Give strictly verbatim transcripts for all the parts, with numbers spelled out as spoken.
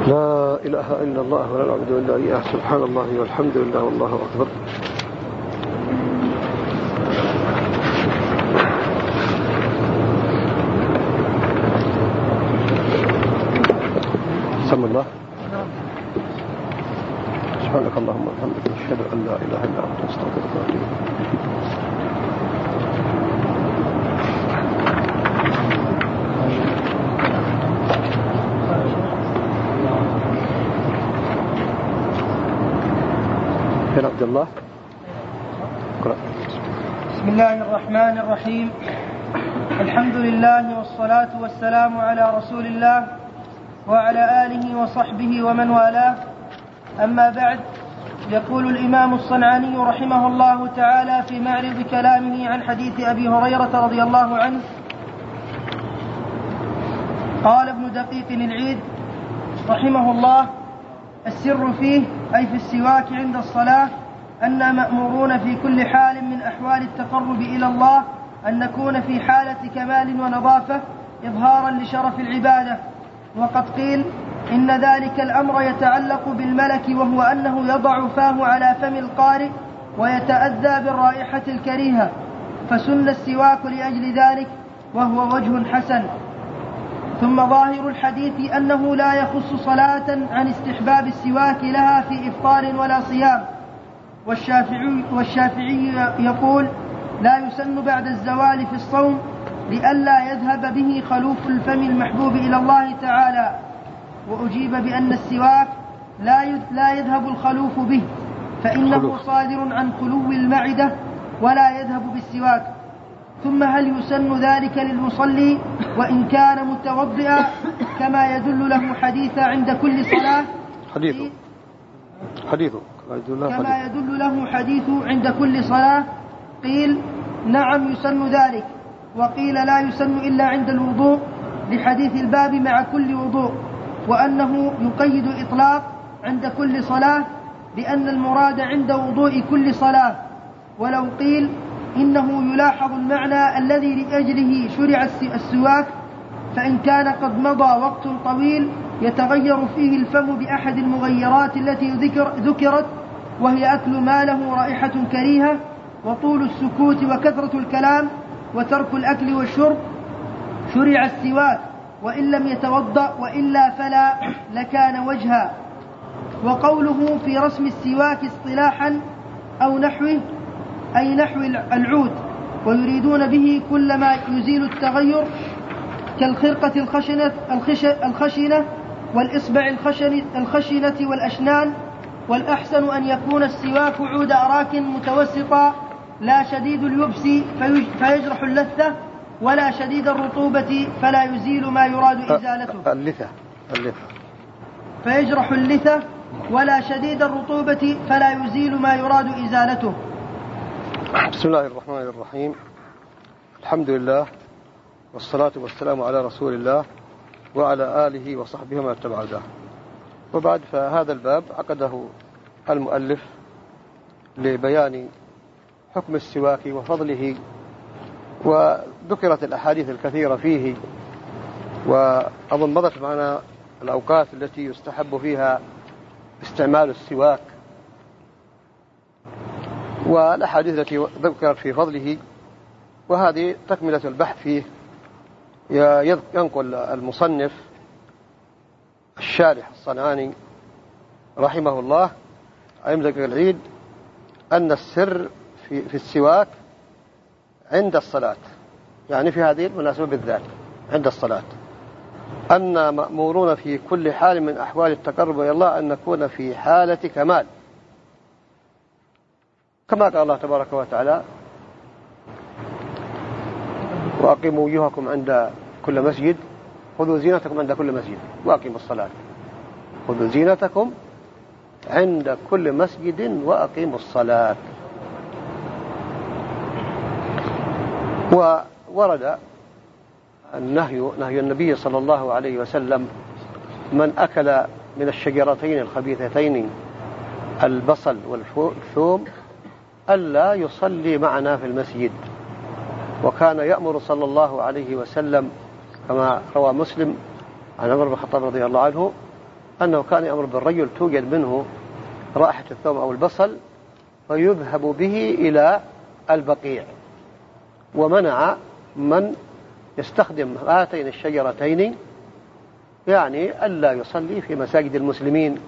لا إله إلا الله ولا نعبد إلا إياه سبحان الله والحمد لله والله أكبر. سم الله سبحانك اللهم وبحمدك نشهد أن لا إله إلا أنت نستغفرك ونتوب إليك. عبد الله اقرأ. بسم الله الرحمن الرحيم. الحمد لله والصلاة والسلام على رسول الله وعلى آله وصحبه ومن والاه. أما بعد، يقول الإمام الصنعاني رحمه الله تعالى في معرض كلامه عن حديث أبي هريرة رضي الله عنه قال ابن دقيق العيد رحمه الله: السر فيه أي في السواك عند الصلاة أننا مأمورون في كل حال من أحوال التقرب إلى الله أن نكون في حالة كمال ونظافة إظهارا لشرف العبادة. وقد قيل إن ذلك الأمر يتعلق بالملك، وهو أنه يضع فاه على فم القارئ ويتأذى بالرائحة الكريهة، فسن السواك لأجل ذلك، وهو وجه حسن. ثم ظاهر الحديث أنه لا يخص صلاة عن استحباب السواك لها في إفطار ولا صيام. والشافعي, والشافعي يقول: لا يسن بعد الزوال في الصوم لئلا يذهب به خلوف الفم المحبوب إلى الله تعالى. وأجيب بأن السواك لا يذهب الخلوف به، فإنه صادر عن خلو المعدة ولا يذهب بالسواك. ثم هل يسن ذلك للمصلي وإن كان متوضئا، كما يدل له حديث عند كل صلاة حديثه حديثه كما يدل له حديث عند كل صلاة؟ قيل: نعم يسن ذلك. وقيل: لا يسن إلا عند الوضوء، لحديث الباب مع كل وضوء، وأنه يقيد إطلاق عند كل صلاة، لأن المراد عند وضوء كل صلاة. ولو قيل إنه يلاحظ المعنى الذي لأجله شرع السواك، فإن كان قد مضى وقت طويل يتغير فيه الفم بأحد المغيرات التي ذكر ذكرت وهي أكل ما له رائحة كريهة، وطول السكوت وكثرة الكلام وترك الأكل والشرب، شرع السواك وإن لم يتوضأ، وإلا فلا لكان وجها. وقوله في رسم السواك اصطلاحا أو نحوه أي نحو العود، ويريدون به كل ما يزيل التغير كالخرقة الخشنة, الخشنة والإصبع الخشنة والأشنان. والأحسن أن يكون السواك عود أراك متوسطا، لا شديد اليبس فيجرح اللثة، ولا شديد الرطوبة فلا يزيل ما يراد إزالته اللثة اللثة فيجرح اللثة ولا شديد الرطوبة فلا يزيل ما يراد إزالته. بسم الله الرحمن الرحيم. الحمد لله والصلاة والسلام على رسول الله وعلى آله وصحبه ومن اتبع هداه. وبعد، فهذا الباب عقده المؤلف لبيان حكم السواك وفضله، وذكرت الأحاديث الكثيرة فيه، وأظن مضت معنا الأوقات التي يستحب فيها استعمال السواك، والأحاديث التي ذكرت في فضله. وهذه تكملة البحث فيه. ينقل المصنف الشارح الصنعاني رحمه الله عن ابن دقيق العيد أن السر في, في السواك عند الصلاة، يعني في هذه المناسبة بالذات عند الصلاة، أن مأمورون في كل حال من أحوال التقرب إلى الله أن نكون في حالة كمال، كما قال الله تبارك وتعالى: وأقيموا وجوهكم عند كل مسجد خذوا زينتكم عند كل مسجد وأقيموا الصلاة. خذوا زينتكم عند كل مسجد وأقيموا الصلاة. وورد النهي نهي النبي صلى الله عليه وسلم: من أكل من الشجرتين الخبيثتين البصل والثوم ألا يصلي معنا في المسجد. وكان يأمر صلى الله عليه وسلم كما روى مسلم عن عمر بن الخطاب رضي الله عنه أنه كان يأمر بالرجل توجد منه رائحة الثوم أو البصل فيذهب به إلى البقيع، ومنع من يستخدم هاتين الشجرتين يعني ألا يصلي في مساجد المسلمين.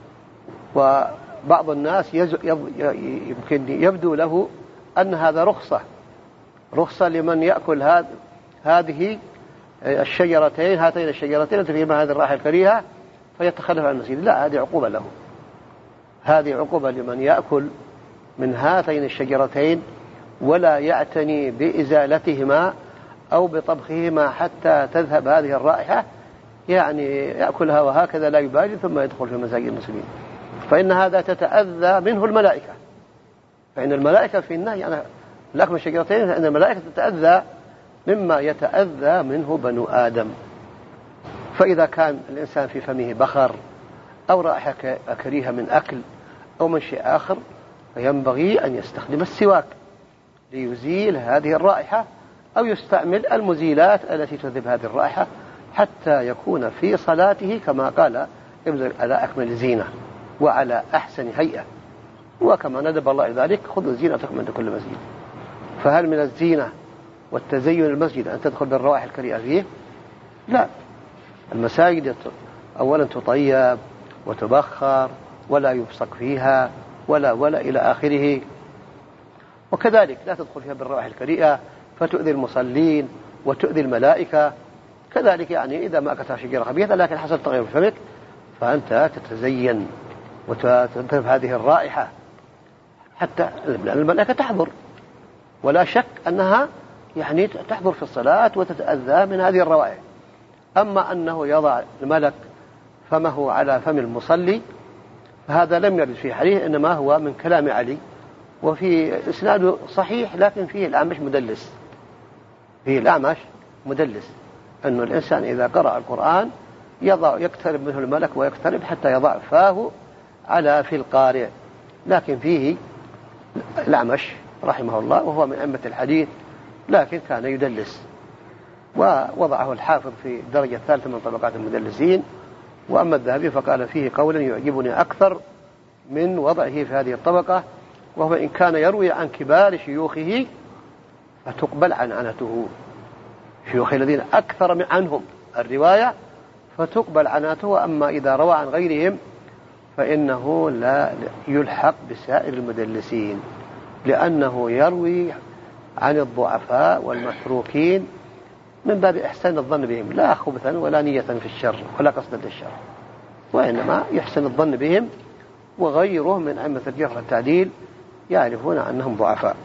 وبعض الناس يمكن يبدو له أن هذا رخصة رخصة لمن يأكل هذه الشجرتين هاتين الشجرتين التي فيهما هذه الرائحة الكريهة فيتخلف عن المسجد. لا، هذه عقوبة له، هذه عقوبة لمن يأكل من هاتين الشجرتين ولا يعتني بإزالتهما أو بطبخهما حتى تذهب هذه الرائحة، يعني يأكلها وهكذا لا يبالي ثم يدخل في مساجد المسلمين، فإن هذا تتأذى منه الملائكة. فإن الملائكة في النهي يعني لكم الشجرتين، فإن الملائكة تتأذى مما يتأذى منه بنو آدم. فإذا كان الإنسان في فمه بخر أو رائحة كريهة من أكل أو من شيء آخر فينبغي أن يستخدم السواك ليزيل هذه الرائحة أو يستعمل المزيلات التي تذهب هذه الرائحة حتى يكون في صلاته كما قال على أكمل زينة وعلى أحسن هيئة. وكما ندب الله ذلك خذوا زينتكم عند كل مسجد. فهل من الزينة والتزين المسجد أن تدخل بالروائح الكريهة فيه؟ لا، المساجد أولا تطيب وتبخر ولا يبصق فيها ولا ولا إلى آخره. وكذلك لا تدخل فيها بالروائح الكريهة فتؤذي المصلين وتؤذي الملائكة. كذلك يعني إذا ما أكلتها شجرة خبيثة لكن حصل تغير في فمك فأنت تتزين وتذهب هذه الرائحة حتى الملائكة تحضر، ولا شك أنها يعني تحضر في الصلاة وتتأذى من هذه الروائح. أما أنه يضع الملك فمه على فم المصلي فهذا لم يرد في حديث، إنما هو من كلام علي، وفي إسناده صحيح لكن فيه الأعمش مدلس فيه الأعمش مدلس أن الإنسان إذا قرأ القرآن يضع يقترب منه الملك ويقترب حتى يضع فاه على في القارئ، لكن فيه الأعمش رحمه الله وهو من أئمة الحديث لكن كان يدلس، ووضعه الحافظ في الدرجة الثالثة من طبقات المدلسين. وأما الذهبي فقال فيه قولا يعجبني أكثر من وضعه في هذه الطبقة، وهو إن كان يروي عن كبار شيوخه فتقبل عنعنته، شيوخ الذين أكثر من عنهم الرواية فتقبل عنعنته. أما إذا روى عن غيرهم فإنه لا يلحق بسائر المدلسين، لأنه يروي عن الضعفاء والمتروكين من باب إحسان الظن بهم، لا خبثا ولا نية في الشر ولا قصدا للشر، وإنما يحسن الظن بهم. وغيرهم من أئمة الجرح والتعديل يعرفون أنهم ضعفاء.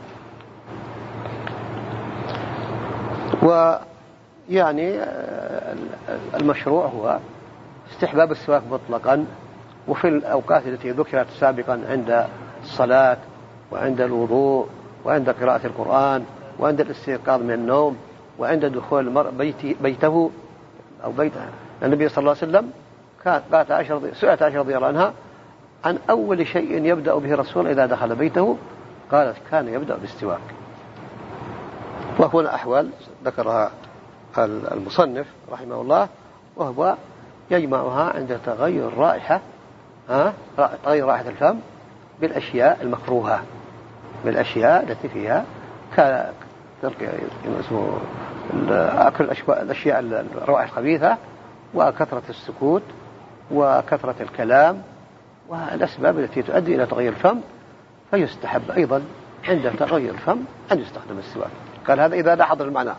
ويعني المشروع هو استحباب السواك مطلقا، وفي الأوقات التي ذكرت سابقا عند الصلاة وعند الوضوء وعند قراءة القرآن وعند الاستيقاظ من النوم وعند دخول المرء بيته, بيته أو بيته. النبي صلى الله عليه وسلم قالت عائشة سئلت عائشة رضي الله عنها عن أول شيء يبدأ به الرسول إذا دخل بيته، قالت كان يبدأ بالسواك. وهنا أحوال ذكرها المصنف رحمه الله، وهو يجمعها عند تغير رائحة ها تغير رائحة الفم بالأشياء المكروهة، بالأشياء التي فيها اسمه أكل الأشياء الروائح الخبيثة وكثرة السكوت وكثرة الكلام والأسباب التي تؤدي إلى تغير الفم. فيستحب أيضا عند تغير الفم أن يستخدم السواك. قال هذا إذا لا حضر المعنى.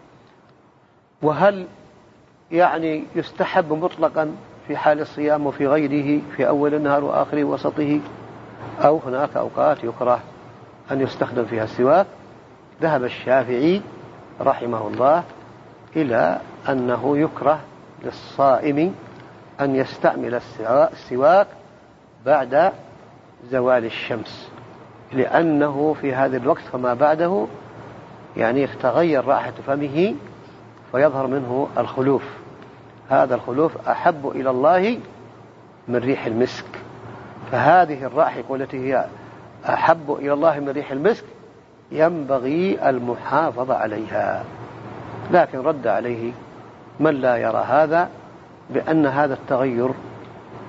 وهل يعني يستحب مطلقا في حال الصيام وفي غيره في أول النهار وآخره وسطه، أو هناك أوقات يكره أن يستخدم فيها السواك؟ ذهب الشافعي رحمه الله إلى أنه يكره للصائم أن يستعمل السواك بعد زوال الشمس، لأنه في هذا الوقت فما بعده يعني تغير رائحة فمه فيظهر منه الخلوف. هذا الخلوف أحب إلى الله من ريح المسك، فهذه الرائحة التي هي أحب إلى الله من ريح المسك ينبغي المحافظة عليها. لكن رد عليه من لا يرى هذا بأن هذا التغير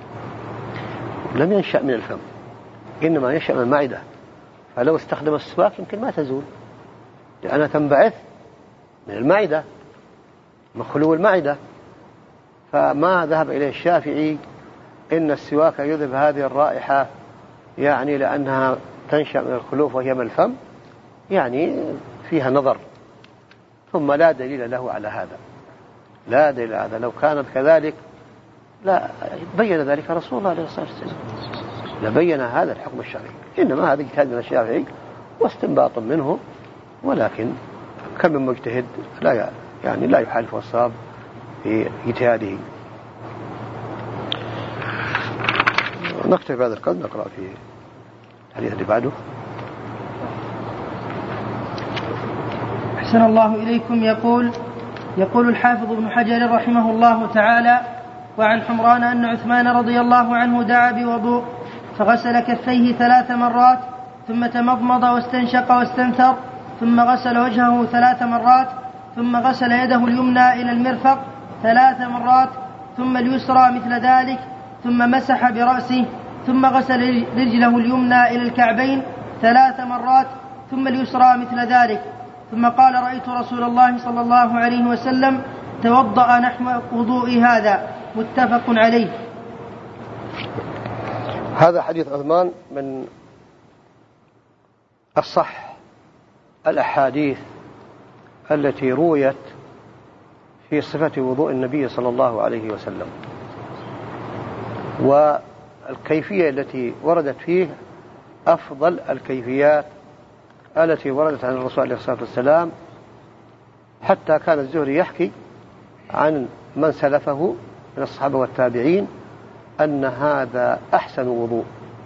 لم ينشأ من الفم، إنما ينشأ من المعدة. فلو استخدم السواك يمكن ما تزول، لأنها تنبعث من المعدة، من خلو المعدة. فما ذهب إليه الشافعي إن السواك يذهب هذه الرائحة، يعني لأنها تنشأ من الخلوف وهي من الفم، يعني فيها نظر. ثم لا دليل له على هذا، لا دليل على هذا. لو كانت كذلك لا بين ذلك رسول الله عليه الصلاة والسلام، لبين هذا الحكم الشرعي. إنما هذا اجتهاد من الشافعي واستنباط منه، ولكن كم من مجتهد لا يعني لا يحالف الصواب في اجتهاده. نكتفي بهذا القدر، نقرأ في الحديث اللي بعده. أحسن الله إليكم. يقول يقول الحافظ ابن حجر رحمه الله تعالى: وعن حمران أن عثمان رضي الله عنه دعا بوضوء فغسل كفيه ثلاث مرات، ثم تمضمض واستنشق واستنثر، ثم غسل وجهه ثلاث مرات، ثم غسل يده اليمنى إلى المرفق ثلاث مرات، ثم اليسرى مثل ذلك، ثم مسح برأسه، ثم غسل رجله اليمنى إلى الكعبين ثلاث مرات، ثم اليسرى مثل ذلك، ثم قال: رأيت رسول الله صلى الله عليه وسلم توضأ نحو وضوء هذا. متفق عليه. هذا حديث عثمان من الصح الأحاديث التي رويت في صفة وضوء النبي صلى الله عليه وسلم، والكيفية التي وردت فيه أفضل الكيفيات التي وردت عن الرسول عليه الصلاة والسلام، حتى كان الزهري يحكي عن من سلفه من الصحابة والتابعين أن هذا أحسن وضوء،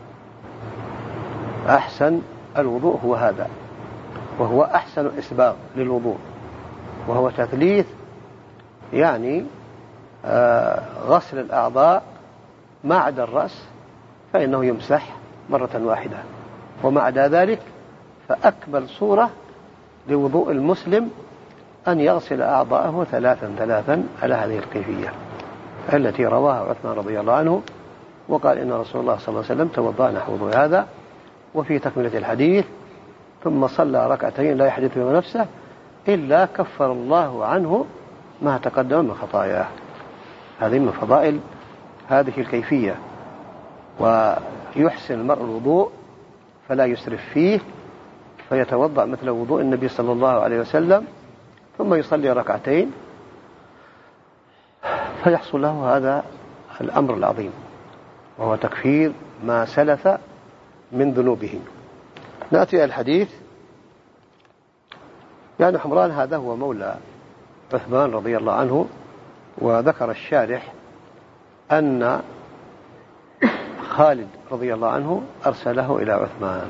أحسن الوضوء هو هذا، وهو أحسن إسباغ للوضوء، وهو تثليث يعني آه غسل الأعضاء ما عدا الرأس فإنه يمسح مرة واحدة، وما عدا ذلك فأكمل صورة لوضوء المسلم أن يغسل أعضاءه ثلاثا ثلاثا على هذه الكيفية التي رواها عثمان رضي الله عنه، وقال إن رسول الله صلى الله عليه وسلم توضأ نحو وضوء هذا. وفي تكملة الحديث: ثم صلى ركعتين لا يحدث بما نفسه إلا كفر الله عنه ما تقدم من خطاياه. هذه من فضائل هذه الكيفية. ويحسن المرء الوضوء فلا يسرف فيه، فيتوضأ مثل وضوء النبي صلى الله عليه وسلم، ثم يصلي ركعتين فيحصل له هذا الأمر العظيم، وهو تكفير ما سلف من ذنوبه. نأتي إلى الحديث. يعني حمران هذا هو مولى عثمان رضي الله عنه، وذكر الشارح أن خالد رضي الله عنه أرسله إلى عثمان،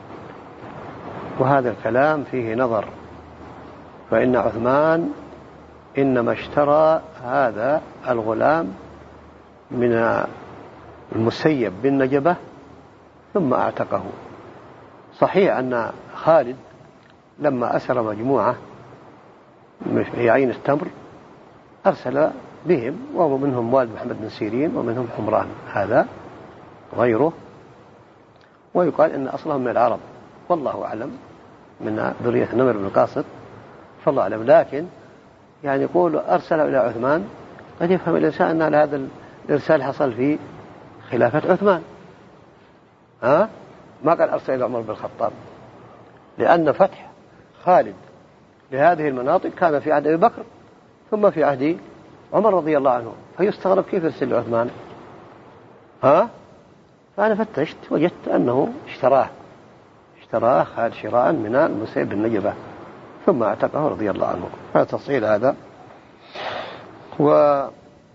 وهذا الكلام فيه نظر، فإن عثمان إنما اشترى هذا الغلام من المسيب بن نجبة ثم اعتقه. صحيح أن خالد لما أسر مجموعة في عين التمر أرسل بهم، ومنهم والد محمد بن سيرين ومنهم حمران هذا غيره، ويقال إن أصلهم من العرب، والله أعلم، من ذرية نمر بن قاصد، فالله أعلم. لكن يعني يقول أرسل إلى عثمان، قد يفهم الإنسان أن هذا الإرسال حصل في خلافة عثمان، ها؟ ما قال أرسل إلى عمر بن الخطاب، لأن فتح خالد لهذه المناطق كان في عهد أبي بكر ثم في عهد عمر رضي الله عنه، فيستغرب كيف يرسل عثمان، ها؟ فأنا فتشت وجدت أنه اشتراه اشتراه خالد شراء من المسيب بن نجبة ثم اعتقه رضي الله عنه. هذا تفصيل هذا. وفي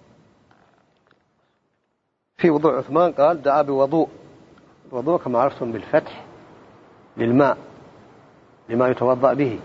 وضوء عثمان قال: دعا بوضوء. الوضوء كما عرفتم بالفتح للماء لما يتوضأ به،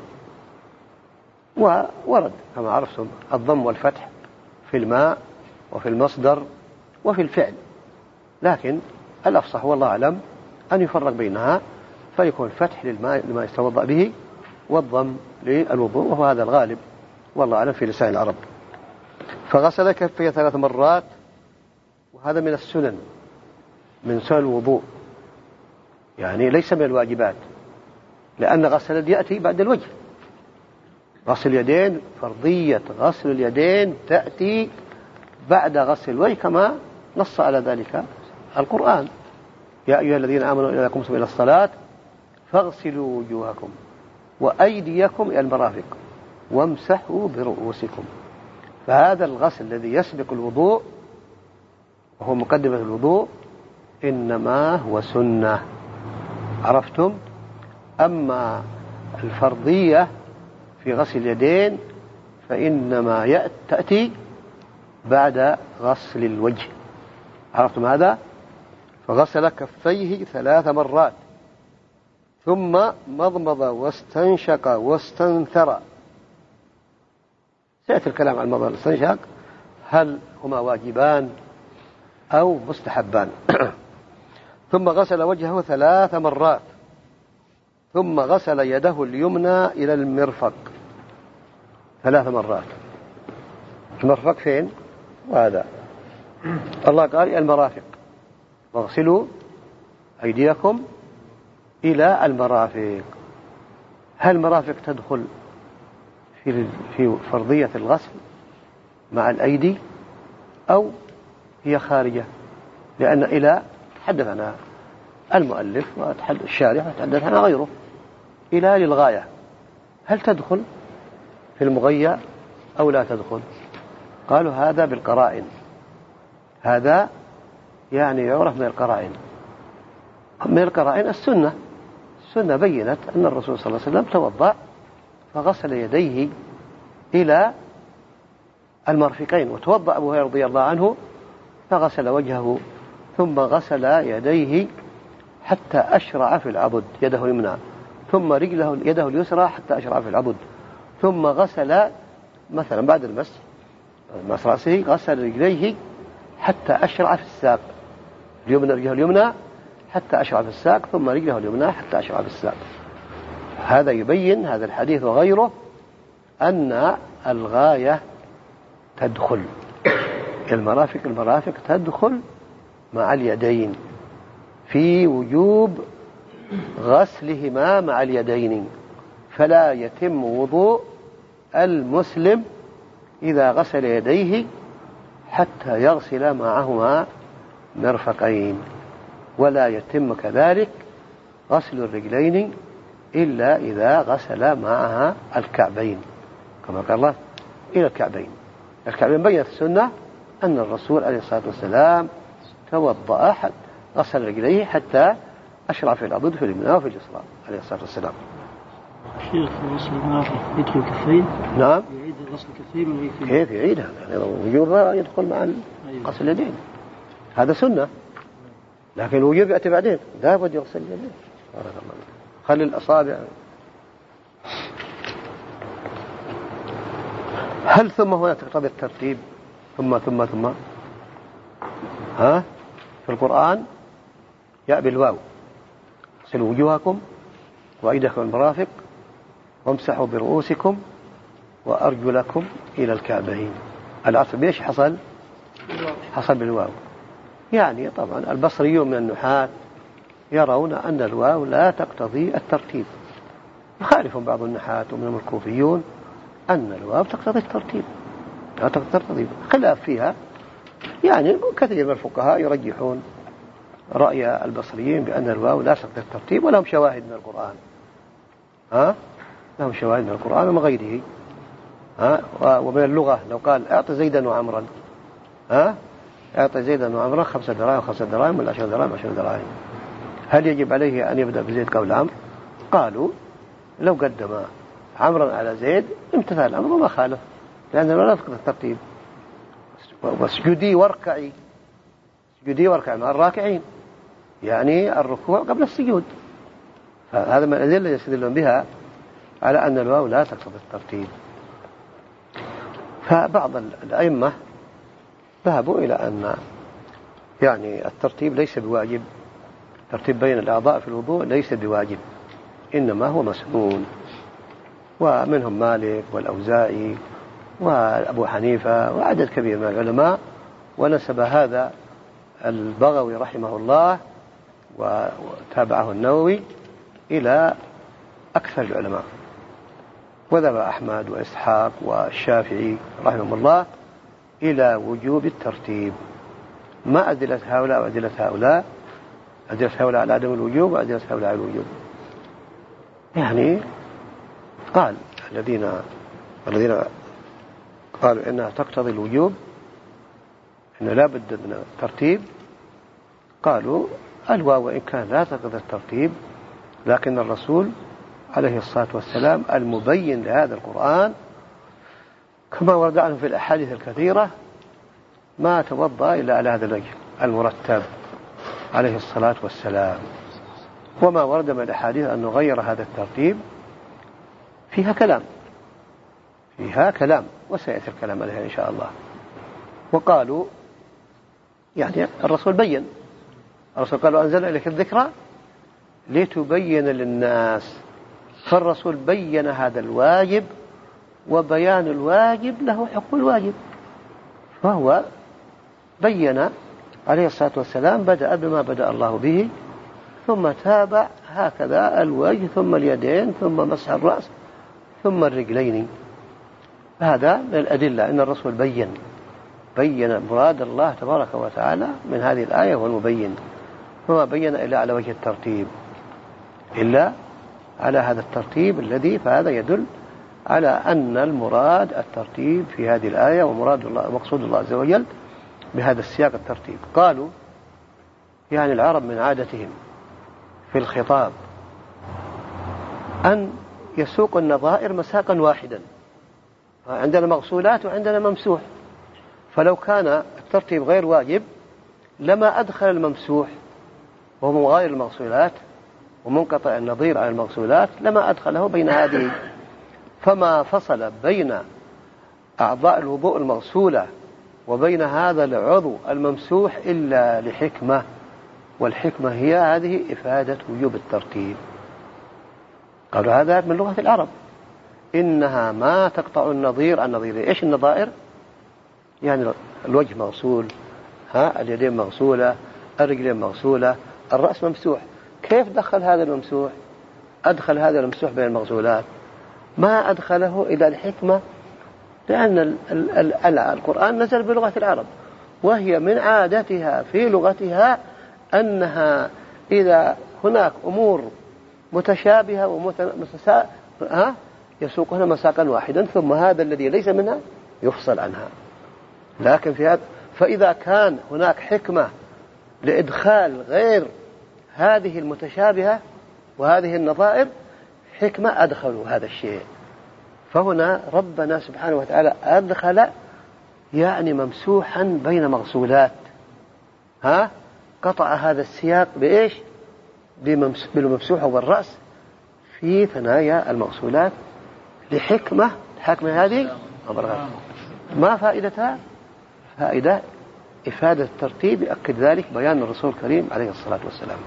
وورد كما عرفتم الضم والفتح في الماء وفي المصدر وفي الفعل، لكن الأفصح والله أعلم أن يفرق بينها، فيكون الفتح للماء لما يتوضأ به والضم للوضوء، وهو هذا الغالب والله أعلم في لسان العرب. فغسل كفيه ثلاث مرات، وهذا من السنن من سنن الوضوء، يعني ليس من الواجبات، لأن غسل اليد يأتي بعد الوجه. غسل اليدين، فرضية غسل اليدين تأتي بعد غسل الوجه، كما نص على ذلك القرآن: يا أيها الذين آمنوا إذا قمتم إلى الصلاة فاغسلوا وجوهكم وأيديكم إلى المرافق وامسحوا برؤوسكم. فهذا الغسل الذي يسبق الوضوء وهو مقدمة الوضوء إنما هو سنة، عرفتم؟ أما الفرضية في غسل اليدين فإنما تأتي بعد غسل الوجه، عرفتم هذا؟ فغسل كفيه ثلاث مرات، ثم مضمض واستنشق واستنثر. سيأتي الكلام عن المضمض والاستنشاق، هل هما واجبان أو مستحبان؟ ثم غسل وجهه ثلاث مرات، ثم غسل يده اليمنى إلى المرفق ثلاث مرات. المرفق فين؟ وهذا الله قال المرافق، واغسلوا أيديكم إلى المرافق. هل المرافق تدخل في في فرضية الغسل مع الأيدي أو هي خارجة؟ لأن إلى تحدث عنها المؤلف وتحدث الشارح وتحدث عنها غيره. إلى للغاية، هل تدخل في المغيّة أو لا تدخل؟ قالوا هذا بالقرائن، هذا يعني يعرف من القرائن. من القرائن السنة، السنة بيّنت أن الرسول صلى الله عليه وسلم توضأ فغسل يديه إلى المرفقين، وتوضأ أبو هريرة رضي الله عنه فغسل وجهه ثم غسل يديه حتى أشرع في العبد، يده اليمنى، ثم رجله يده اليسرى حتى أشرع في العبد، ثم غسل مثلا بعد المس مس رأسه غسل رجليه حتى أشرع في الساق، اليمنى رجله اليمنى حتى أشرع في الساق، ثم رجله اليمنى حتى أشرع في الساق. هذا يبين هذا الحديث وغيره أن الغاية تدخل المرافق، المرافق تدخل مع اليدين في وجوب غسلهما مع اليدين، فلا يتم وضوء المسلم إذا غسل يديه حتى يغسل معهما مرفقين، ولا يتم كذلك غسل الرجلين إلا إذا غسل معها الكعبين، كما قال الله إلى الكعبين. الكعبين بيّنت السنة أن الرسول عليه الصلاة والسلام توضأ غسل رجليه حتى أشرع في العضد في اليمنى وفي اليسرى عليه الصلاة والسلام. شيخ غسل المرافق يدخل كفين؟ نعم. يعيد غسل كفين ولا يكفي؟ كيف يعيدها؟ يعني وجوب يدخل مع غسل اليدين، هذا سنة، لكن الوجوب يأتي بعدين، لا بد يغسل اليدين. خلي الأصابع. هل ثم هنا تقتضي الترتيب ثم ثم ثم؟ ها؟ في القرآن يأ بالواو: اغسلوا وجوهكم وأيديكم المرافق وامسحوا برؤوسكم وأرجلكم إلى الكعبين. العطف بإيش حصل؟ حصل بالواو. يعني طبعا البصريون من النحاة يرون أن الواو لا تقتضي الترتيب، يخالف بعض النحاة ومنهم الكوفيون أن الواو تقتضي الترتيب، لا تقتضي الترتيب، خلاف فيها. يعني كثير من الفقهاء يرجحون رأي البصريين بأن الواو لا تقتضي الترتيب، ولهم شواهد من القرآن، ها؟ لهم شواهد من القرآن ومن غيره، ها؟ ومن اللغة لو قال اعط زيدا وعمرا، ها؟ اعط زيدا وعمرا خمسة دراهم خمسة دراهم ولا عشر دراهم عشر دراهم، هل يجب عليه أن يبدأ بزيد قبل عمرو؟ قالوا لو قدم عمرا على زيد امتثل الأمر وما خالف، لأنه لا تقتضي الترتيب. واسجدي واركعي، اسجدي واركعي مع الراكعين، يعني الركوع قبل السجود. هذا من الأدلة يستدلون بها على أن الواو لا تقتضي الترتيب. فبعض الأئمة ذهبوا إلى أن يعني الترتيب ليس بواجب، ترتيب بين الأعضاء في الوضوء ليس بواجب، إنما هو مسنون. ومنهم مالك والأوزاعي وأبو حنيفة وعدد كبير من العلماء، ونسب هذا البغوي رحمه الله وتابعه النووي إلى أكثر العلماء، وذهب أحمد وإسحاق والشافعي رحمه الله إلى وجوب الترتيب، ما أدلة هؤلاء وأدلة هؤلاء، أدلة هؤلاء على عدم الوجوب وأدلة هؤلاء على الوجوب. يعني قال الذين الذين قالوا إنها تقتضي الوجوب، إنه لا بد من الترتيب، قالوا الواو وإن كان لا تقتضي الترتيب، لكن الرسول عليه الصلاة والسلام المبين لهذا القرآن كما ورد عنه في الأحاديث الكثيرة ما توضأ إلا على هذا الوجه المرتب عليه الصلاة والسلام. وما ورد من الأحاديث أنه غير هذا الترتيب فيها كلام فيها كلام وسيأتي الكلام عليها إن شاء الله. وقالوا يعني الرسول بين، الرسول قال أنزل إليك الذكرى لتبين للناس، فالرسول بين هذا الواجب، وبيان الواجب له حكم الواجب، فهو بين عليه الصلاة والسلام، بدأ بما بدأ الله به، ثم تابع هكذا الوجه ثم اليدين ثم مسح الرأس ثم الرجلين. هذا من الأدلة أن الرسول بين بين مراد الله تبارك وتعالى من هذه الآية والمبين، وما بين إلا على وجه الترتيب إلا على هذا الترتيب الذي، فهذا يدل على أن المراد الترتيب في هذه الآية، ومراد الله ومقصود الله عز وجل بهذا السياق الترتيب. قالوا يعني العرب من عادتهم في الخطاب أن يسوق النظائر مساقا واحدا، عندنا مغسولات وعندنا ممسوح، فلو كان الترتيب غير واجب لما أدخل الممسوح وهو مغاير المغسولات ومنقطع النظير عن المغسولات لما أدخله بين هذه، فما فصل بين أعضاء الوضوء المغسولة وبين هذا العضو الممسوح إلا لحكمة، والحكمة هي هذه إفادة وجوب الترتيب. قالوا هذا من لغة العرب، إنها ما تقطع النظير عن نظيره. إيش النظائر؟ يعني الوجه مغسول، ها اليدين مغسولة، الرجلين مغسولة، الرأس ممسوح. كيف دخل هذا الممسوح؟ أدخل هذا الممسوح بين المغسولات، ما أدخله إلى الحكمة، لأن ال ال ال القرآن نزل بلغة العرب، وهي من عادتها في لغتها أنها إذا هناك أمور متشابهة ومتسا ها يسوقها مساقا واحدا، ثم هذا الذي ليس منها يفصل عنها. لكن في هذا، فإذا كان هناك حكمة لإدخال غير هذه المتشابهة وهذه النظائر، حكمة أدخلوا هذا الشيء، فهنا ربنا سبحانه وتعالى أدخل يعني ممسوحا بين مغسولات، ها قطع هذا السياق بإيش؟ بالممسوح والرأس في ثنايا المغسولات لحكمة. الحكمة هذه ما فائدتها؟ فائدة إفادة الترتيب، يؤكد ذلك بيان الرسول الكريم عليه الصلاة والسلام.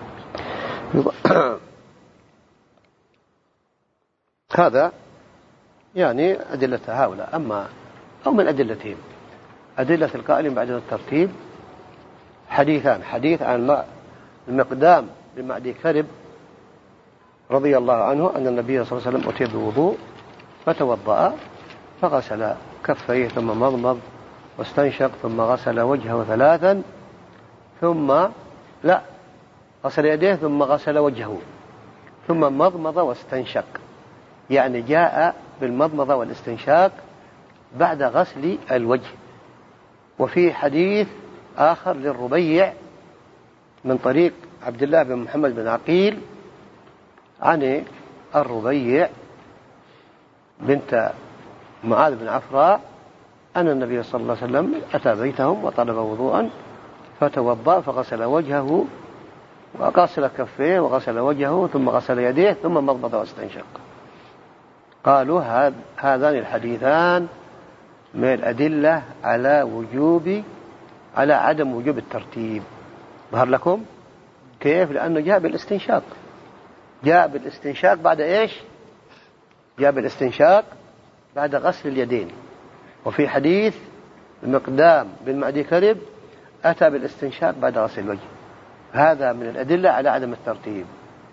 هذا يعني أدلة هؤلاء. أما أو من أدلتهم أدلة القائلين بعد الترتيب حديثان: حديث عن المقدام بن معدي كرب رضي الله عنه أن النبي صلى الله عليه وسلم أتي بوضوء فتوضأ فغسل كفيه ثم مضمض واستنشق ثم غسل وجهه ثلاثا ثم لا غسل يديه ثم غسل وجهه ثم مضمض واستنشق، يعني جاء بالمضمضة والاستنشاق بعد غسل الوجه. وفي حديث آخر للربيع من طريق عبد الله بن محمد بن عقيل عن الربيع بنت معاذ بن عفراء أن النبي صلى الله عليه وسلم أتى بيتهم وطلب وضوءا فتوضأ فغسل وجهه وغسل كفيه وغسل وجهه ثم غسل يديه ثم مضمض واستنشق. قالوا هذان الحديثان من الأدلة على وجوب على عدم وجوب الترتيب. ظهر لكم كيف؟ لأنه جاء بالاستنشاق، جاء بالاستنشاق بعد إيش؟ جاء بالاستنشاق بعد غسل اليدين. وفي حديث المقدام بن معدي كرب أتى بالاستنشاق بعد غسل الوجه. هذا من الأدلة على عدم الترتيب.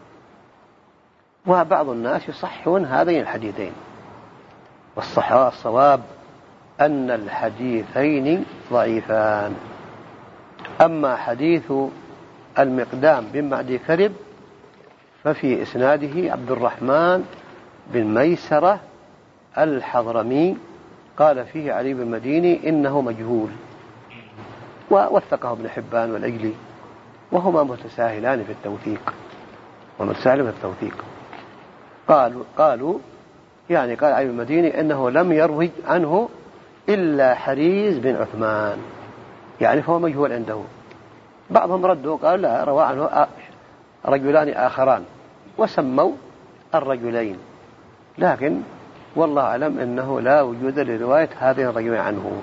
وبعض الناس يصحون هذين الحديثين، والصواب أن الحديثين ضعيفان. أما حديث المقدام بن معدي كرب ففي إسناده عبد الرحمن بن ميسرة الحضرمي، قال فيه علي بن المديني إنه مجهول، ووثقه ابن حبان والعجلي، وهما متساهلان في التوثيق ومتساهلان في التوثيق. قالوا قالوا يعني قال علي بن المديني إنه لم يروي عنه إلا حريز بن عثمان، يعني فهو مجهول عنده. بعضهم ردوا قال لا، روى عنه رجلان آخران وسموا الرجلين، لكن والله أعلم أنه لا وجود لرواية هذه الرجلين عنه.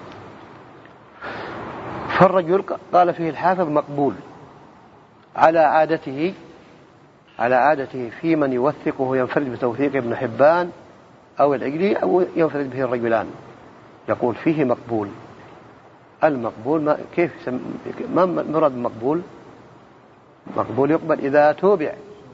فالرجل قال فيه الحافظ مقبول على عادته على عادته في من يوثقه ينفرد بتوثيق ابن حبان أو العجلي أو ينفرد به الرجلان، يقول فيه مقبول. المقبول ما كيف سم... ما مراد المقبول؟ مقبول يقبل إذا توبع،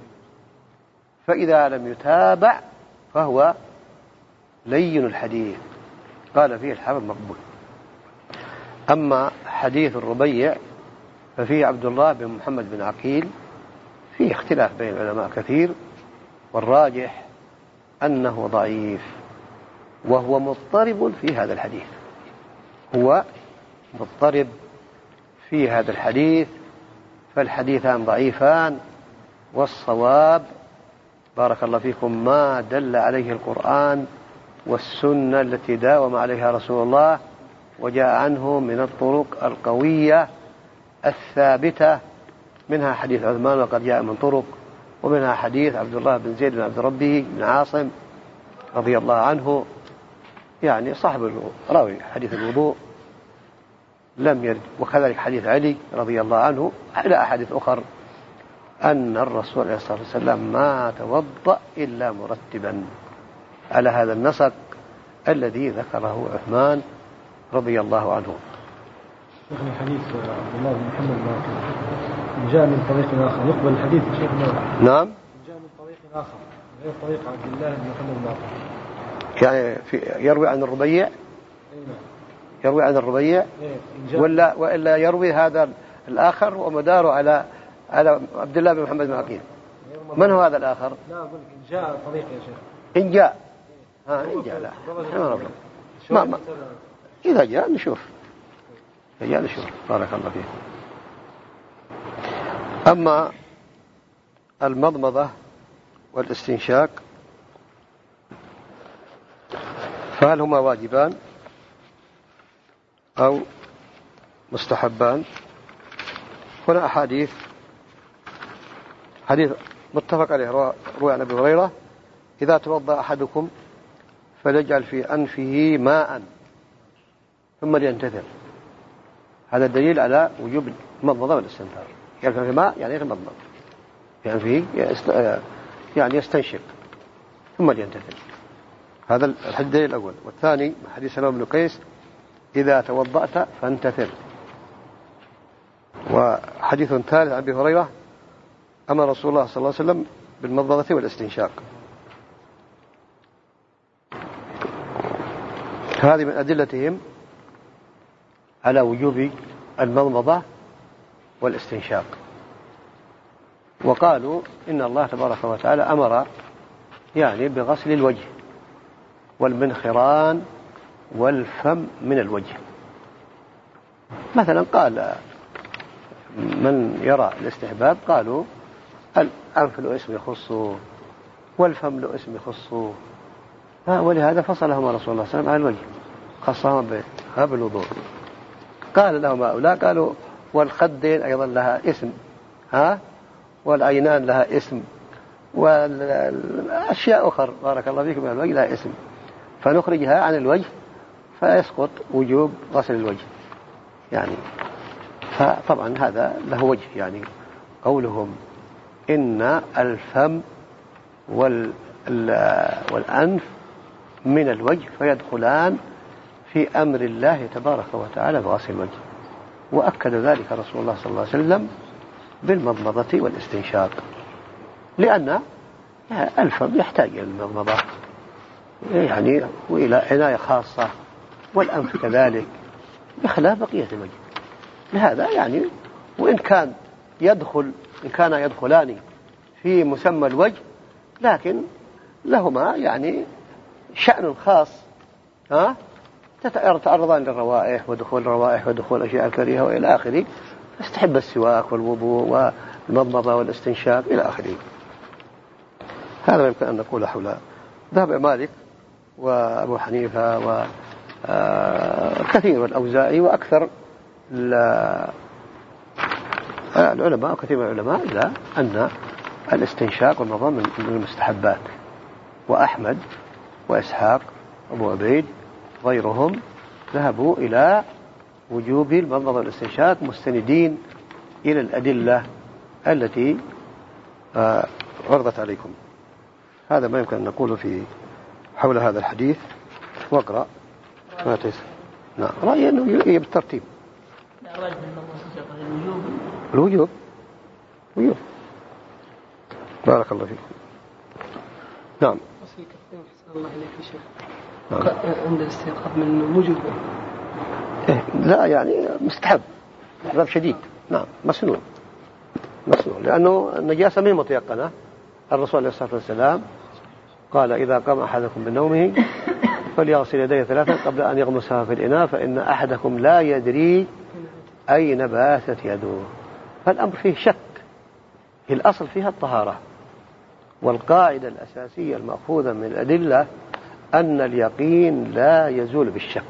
فإذا لم يتابع فهو لين الحديث، قال فيه الحافظ مقبول. أما حديث الربيع ففيه عبد الله بن محمد بن عقيل، فيه اختلاف بين العلماء كثير، والراجح أنه ضعيف، وهو مضطرب في هذا الحديث، هو مضطرب في هذا الحديث. فالحديثان ضعيفان، والصواب بارك الله فيكم ما دل عليه القرآن والسنة التي داوم عليها رسول الله وجاء عنه من الطرق القوية الثابتة، منها حديث عثمان وقد جاء من طرق، ومنها حديث عبد الله بن زيد بن عبد ربه بن عاصم رضي الله عنه، يعني صاحب راوي حديث الوضوء لم يرد، وكذلك حديث علي رضي الله عنه إلى أحاديث أخر أن الرسول عليه الصلاة والسلام ما توضأ إلا مرتبا على هذا النسق الذي ذكره عثمان رضي الله عنه. شيخنا حديث عبد الله بن محمد ما جاء من طريق آخر يقبل الحديث شيخنا؟ نعم، جاء من طريق آخر غير طريق عبد الله بن محمد الناقد، يعني في يروي عن الربيع، يروي عن الربيع ولا وإلا يروي هذا الآخر ومداره على على عبد الله بن محمد بن عقيل. من هو هذا الآخر؟ لا أقول إن جاء طريق يا شيخ. إن جاء ها إن جاء لا ما ما إذا جاء نشوف، إذا جاء نشوف بارك الله فيك. أما المضمضة والاستنشاق فهل هما واجبان أو مستحبان؟ هنا أحاديث، حديث متفق عليه روى عن أبي هريرة إذا توضأ أحدكم فليجعل في أنفه ماء ثم لينتثر. هذا الدليل على وجوب المضمضة والاستنثار، يعني في ماء يعني يتمضمض، يعني فيه يعني يستنشق ثم لينتثر. هذا الدليل الأول. والثاني حديث سلمان بن قيس إذا توضأت فانتثر. وحديث ثالث عن أبي هريرة أمر رسول الله صلى الله عليه وسلم بالمضمضة والاستنشاق. هذه من أدلتهم على وجوب المضمضة والاستنشاق. وقالوا إن الله تبارك وتعالى أمر يعني بغسل الوجه والمنخران والفم من الوجه. مثلا قال من يرى الاستحباب قالوا الأنف له اسم يخصه والفم له اسم يخصه، ولهذا فصلهما رسول الله صلى الله عليه وسلم عن الوجه، خصهما بالوضوء. قال لهم هؤلاء قالوا والخدين أيضا لها اسم، ها والعينان لها اسم، والأشياء أخرى بارك الله فيكم من الوجه لها اسم، فنخرجها عن الوجه فيسقط وجوب غسل الوجه. يعني فطبعا هذا له وجه، يعني قولهم إن الفم والأنف من الوجه فيدخلان في أمر الله تبارك وتعالى بغسل الوجه، وأكد ذلك رسول الله صلى الله عليه وسلم بالمضمضة والاستنشاق، لأن الفم يحتاج إلى المضمضة يعني وإلى عناية خاصة، والأنف كذلك بخلاف بقية الوجه. لهذا يعني وإن كان يدخل إن كان يدخلان في مسمى الوجه، لكن لهما يعني شأن خاص، ها يتعرضان للروائح ودخول الروائح ودخول أشياء كريهة وإلى آخره، فاستحب السواك والوضوء والمضمضة والاستنشاق إلى آخره. هذا يمكن أن نقول حول ذهب مالك وأبو حنيفة وكثير والأوزاعي وأكثر العلماء وكثير من العلماء إلى أن الاستنشاق والمضمضة من المستحبات، وأحمد وإسحاق أبو عبيد غيرهم ذهبوا إلى وجوب المضمضة والاستنشاق مستندين إلى الأدلة التي عرضت عليكم. هذا ما يمكن أن نقوله في حول هذا الحديث. واقرأ ما تيسر. نعم، رأيي أنه بالترتيب. الوجوب وجوب. بارك الله فيكم. نعم. الله إليك يا شيخ. عند الاستيقاظ من وجوب. إيه لا يعني مستحب عذاب شديد. نعم مسنون مسنون لأنه النجاسة من متيقنة. الرسول عليه الصلاة والسلام قال إذا قام أحدكم من نومه فليغسل يديه ثلاثا قبل أن يغمسها في الإناء فإن أحدكم لا يدري أين باتت يده. فالأمر فيه شك، الأصل فيها الطهارة، والقاعدة الأساسية المأخوذة من الأدلة أن اليقين لا يزول بالشك.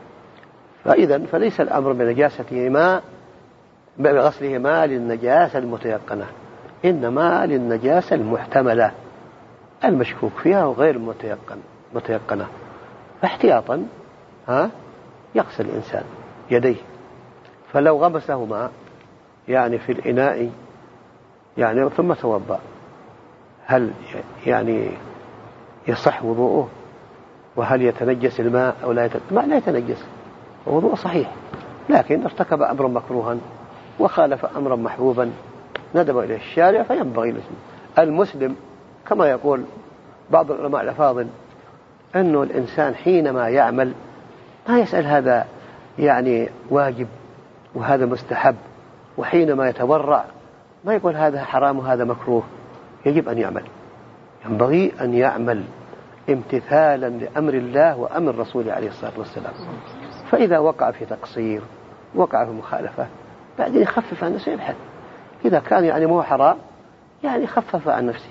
فإذا فليس الأمر بنجاستهما بغسلهما للنجاسة المتيقنة، إنما للنجاسة المحتملة المشكوك فيها وغير المتيقن متيقنة. فاحتياطا ها يغسل الإنسان يديه، فلو غمسهما يعني في الإناء يعني ثم توضأ، هل يعني يصح وضوءه؟ وهل يتنجس الماء أو لا يتنجس؟ الماء لا يتنجس، وضوء صحيح، لكن ارتكب أمرا مكروها وخالف أمرا محبوبا ندب إليه الشارع، فينبغي المسلم كما يقول بعض العلماء الأفاضل أنه الإنسان حينما يعمل ما يسأل هذا يعني واجب وهذا مستحب، وحينما يتورع ما يقول هذا حرام وهذا مكروه. يجب أن يعمل، ينبغي أن يعمل امتثالا لأمر الله وأمر رسوله عليه الصلاة والسلام. فإذا وقع في تقصير وقع في مخالفة بعدين يخفف عن نفسه، يبحث إذا كان يعني مو حرام يعني خفف عن نفسه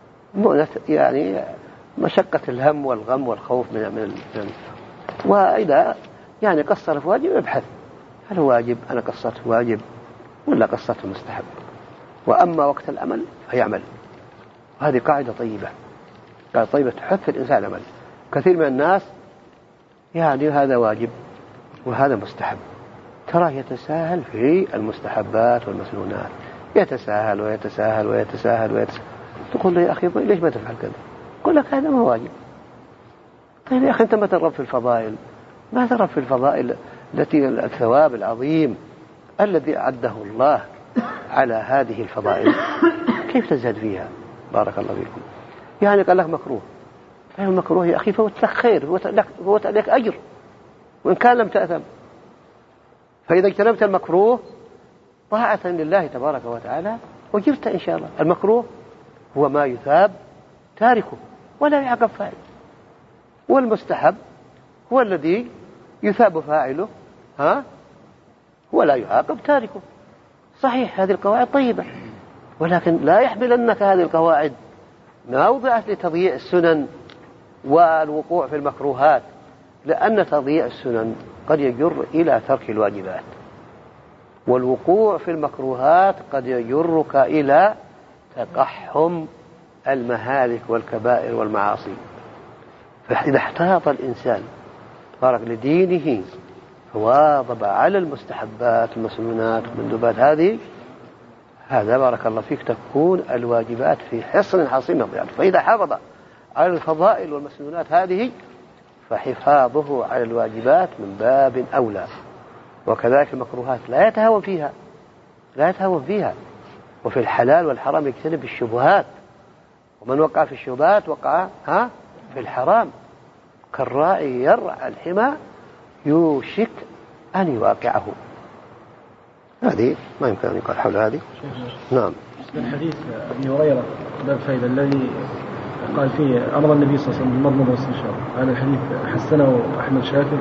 يعني مشقة الهم والغم والخوف من من وإذا يعني قصر في واجب يبحث هل هو واجب أنا قصرت واجب ولا قصرت مستحب، وأما وقت العمل فيعمل. وهذه قاعدة طيبة، قاعدة طيبة تحث الإنسان العمل. كثير من الناس يعني هذا واجب وهذا مستحب، ترى يتساهل في المستحبات والمسنونات، يتساهل ويتساهل ويتساهل ويتساهل. تقول له يا أخي ليش ما تفعل كذا؟ يقول لك هذا ما هو واجب. طيب يا أخي أنت ما ترغب في الفضائل، ما ترغب في الفضائل التي الثواب العظيم الذي أعده الله على هذه الفضائل كيف تزهد فيها؟ بارك الله فيكم. يعني قال لك مكروه، طيب المكروه يا أخي فوت لك خير، فوت عليك أجر وإن كان لم تأثم. فإذا اجتنبت المكروه طاعة لله تبارك وتعالى وجرت إن شاء الله. المكروه هو ما يثاب تاركه ولا يعاقب فاعله، والمستحب هو الذي يثاب فاعله ها ولا يعاقب تاركه. صحيح هذه القواعد طيبة، ولكن لا يحملنك هذه القواعد ما وضعت لتضييع السنن والوقوع في المكروهات، لأن تضييع السنن قد يجر إلى ترك الواجبات، والوقوع في المكروهات قد يجرك إلى تقحم المهالك والكبائر والمعاصي. فإذا احتاط الإنسان فرق لدينه فواظب على المستحبات المسنونات والمندوبات هذه، هذا بارك الله فيك تكون الواجبات في حصن حصين من الضياع. فإذا حافظ على الفضائل والمسنونات هذه فحفاظه على الواجبات من باب أولى. وكذلك المكروهات لا يتهاون فيها لا يتهاون فيها وفي الحلال والحرام يجتنب الشبهات، ومن وقع في الشبهات وقع ها في الحرام، كالراعي يرعى الحمى يوشك أن يواقعه. هذه ما يمكن أن يقال حول هذه. نعم. من حديث ابن هريرة باب فايدة الذي قال فيه أمر النبي صلى الله عليه وسلم بالمضمضة والاستنشاق، هذا الحديث حسنه أحمد شاكر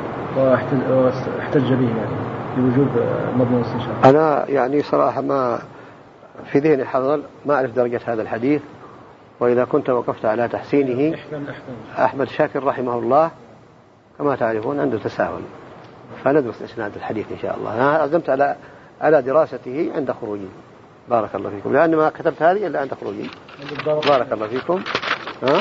واحتج به يعني بوجوب المضمضة والاستنشاق. أنا يعني صراحة ما في ذهني حضر ما أعرف درجة هذا الحديث، وإذا كنت وقفت على تحسينه أحمد شاكر رحمه الله كما تعرفون عنده تساهل، فندرس إسناد الحديث إن شاء الله. أنا عزمت على على دراسته عند خروجي. بارك الله فيكم، لأن ما كتبت هذه إلا عند خروجي. بارك الله فيكم. ها؟